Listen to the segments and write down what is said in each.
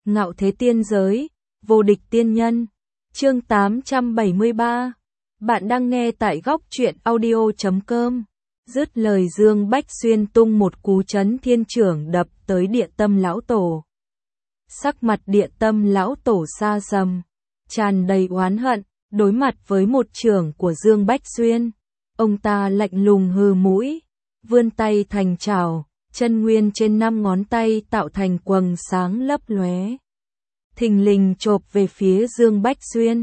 Ngạo thế tiên giới, vô địch tiên nhân. Chương 873. Bạn đang nghe tại góc truyện audio.com. Dứt lời Dương Bách Xuyên tung một cú chấn thiên chưởng đập tới Địa Tâm lão tổ. Sắc mặt Địa Tâm lão tổ xa sầm, tràn đầy oán hận, đối mặt với một chưởng của Dương Bách Xuyên. Ông ta lạnh lùng hừ mũi, vươn tay thành chảo, chân nguyên trên 5 ngón tay tạo thành quầng sáng lấp lóe. Thình lình chộp về phía Dương Bách Xuyên.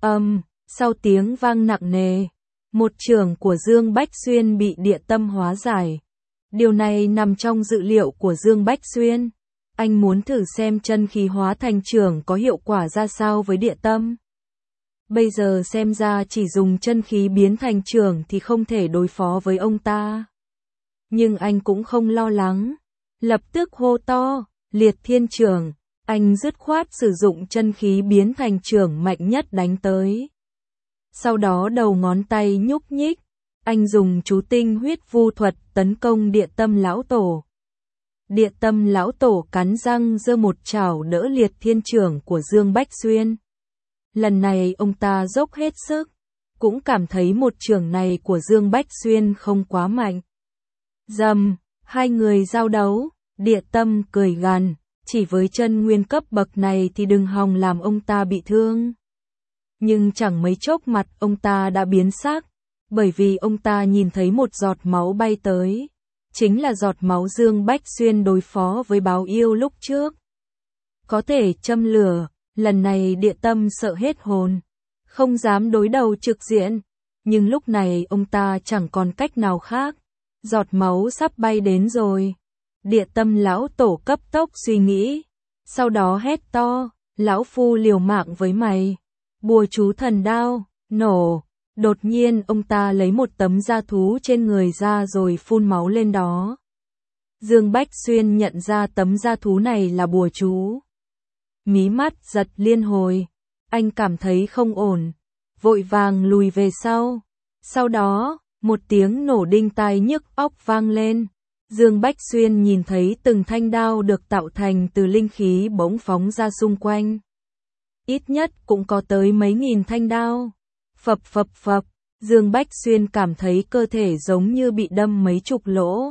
Sau tiếng vang nặng nề, một chưởng của Dương Bách Xuyên bị Địa Tâm hóa giải. Điều này nằm trong dự liệu của Dương Bách Xuyên. Anh muốn thử xem chân khí hóa thành chưởng có hiệu quả ra sao với Địa Tâm. Bây giờ xem ra chỉ dùng chân khí biến thành chưởng thì không thể đối phó với ông ta. Nhưng anh cũng không lo lắng, lập tức hô to, liệt thiên chưởng. Anh dứt khoát sử dụng chân khí biến thành chưởng mạnh nhất đánh tới. Sau đó đầu ngón tay nhúc nhích, anh dùng chú tinh huyết vu thuật tấn công Địa Tâm lão tổ. Địa Tâm lão tổ cắn răng giơ một chảo đỡ liệt thiên chưởng của Dương Bách Xuyên. Lần này ông ta dốc hết sức, cũng cảm thấy một chưởng này của Dương Bách Xuyên không quá mạnh. Rầm, hai người giao đấu, Địa Tâm cười gằn, chỉ với chân nguyên cấp bậc này thì đừng hòng làm ông ta bị thương. Nhưng chẳng mấy chốc mặt ông ta đã biến sắc, bởi vì ông ta nhìn thấy một giọt máu bay tới. Chính là giọt máu Dương Bách Xuyên đối phó với báo yêu lúc trước. Có thể châm lửa, lần này Địa Tâm sợ hết hồn, không dám đối đầu trực diện. Nhưng lúc này ông ta chẳng còn cách nào khác, giọt máu sắp bay đến rồi. Địa Tâm lão tổ cấp tốc suy nghĩ, sau đó hét to, lão phu liều mạng với mày. Bùa chú thần đao, nổ. Đột nhiên ông ta lấy một tấm da thú trên người ra rồi phun máu lên đó. Dương Bách Xuyên nhận ra tấm da thú này là bùa chú. Mí mắt giật liên hồi, anh cảm thấy không ổn, vội vàng lùi về sau. Sau đó, một tiếng nổ đinh tai nhức óc vang lên. Dương Bách Xuyên nhìn thấy từng thanh đao được tạo thành từ linh khí bỗng phóng ra xung quanh. Ít nhất cũng có tới mấy nghìn thanh đao. Phập phập phập, Dương Bách Xuyên cảm thấy cơ thể giống như bị đâm mấy chục lỗ.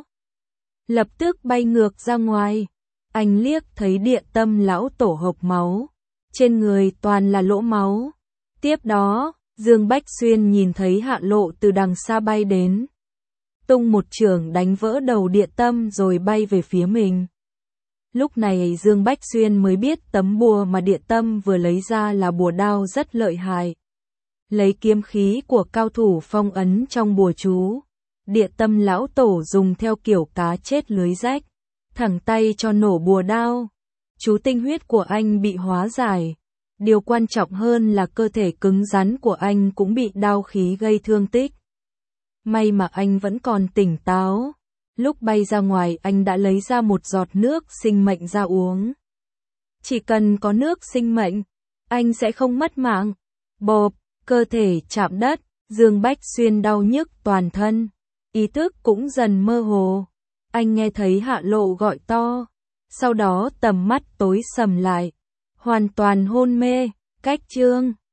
Lập tức bay ngược ra ngoài. Anh liếc thấy Địa Tâm lão tổ hộc máu, trên người toàn là lỗ máu. Tiếp đó, Dương Bách Xuyên nhìn thấy Hạ Lộ từ đằng xa bay đến, tung một chưởng đánh vỡ đầu Địa Tâm rồi bay về phía mình. Lúc này Dương Bách Xuyên mới biết tấm bùa mà Địa Tâm vừa lấy ra là bùa đao rất lợi hại. Lấy kiếm khí của cao thủ phong ấn trong bùa chú, Địa Tâm lão tổ dùng theo kiểu cá chết lưới rách, thẳng tay cho nổ bùa đao. Chú tinh huyết của anh bị hóa giải. Điều quan trọng hơn là cơ thể cứng rắn của anh cũng bị đao khí gây thương tích. May mà anh vẫn còn tỉnh táo. Lúc bay ra ngoài anh đã lấy ra một giọt nước sinh mệnh ra uống. Chỉ cần có nước sinh mệnh, anh sẽ không mất mạng. Bộp, cơ thể chạm đất, Dương Bách Xuyên đau nhức toàn thân. Ý thức cũng dần mơ hồ. Anh nghe thấy Hạ Lộ gọi to. Sau đó tầm mắt tối sầm lại, hoàn toàn hôn mê. Cách chương